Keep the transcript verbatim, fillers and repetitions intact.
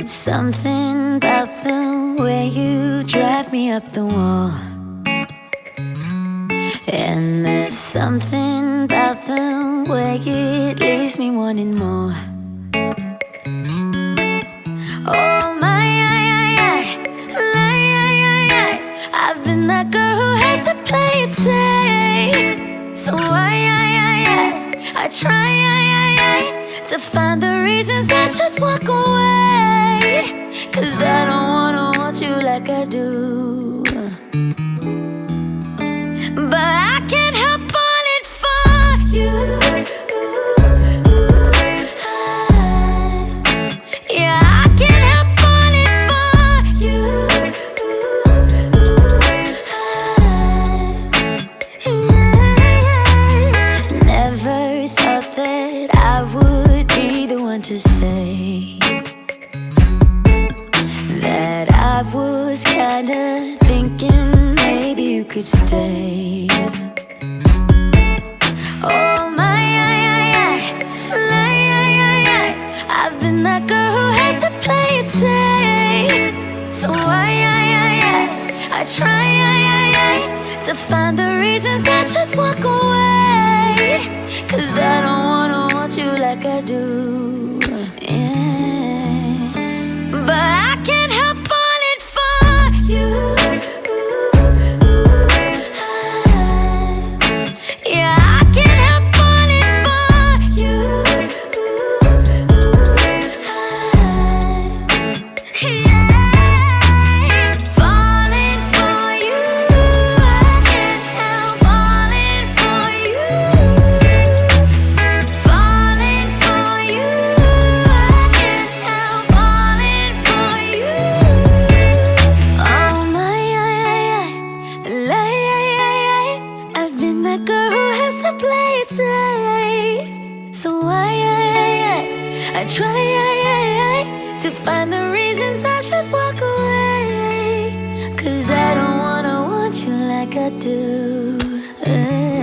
Something about the way you drive me up the wall. And there's something about the way it leaves me wanting more. Oh my, I, I, I, I, I, I've been that girl who has to play it safe. So I, I, I, I, I try I, I, I, to find the reasons I should walk away. Cause I don't wanna want you like I do, but I can't help falling for you. Yeah, I can't help falling for you. Yeah. Never thought that I would be the one to say that I was kinda thinking maybe you could stay. Oh my, I, I, I, I, I, I, I've been that girl who has to play it safe. So I, I, I, I, I try I, I, I, to find the reasons I should walk away. Cause I don't wanna want you like I do, yeah. But I can't help falling for you. Yeah, I can't help falling for you. Yeah, falling for you. I can't help falling for you. Falling for you. I can't help falling for you. Oh my, I, I, I, I've been that girl who has to play it safe. So I, I, I, I try I, I, I, to find the reasons I should walk away. Cause I don't wanna want you like I do.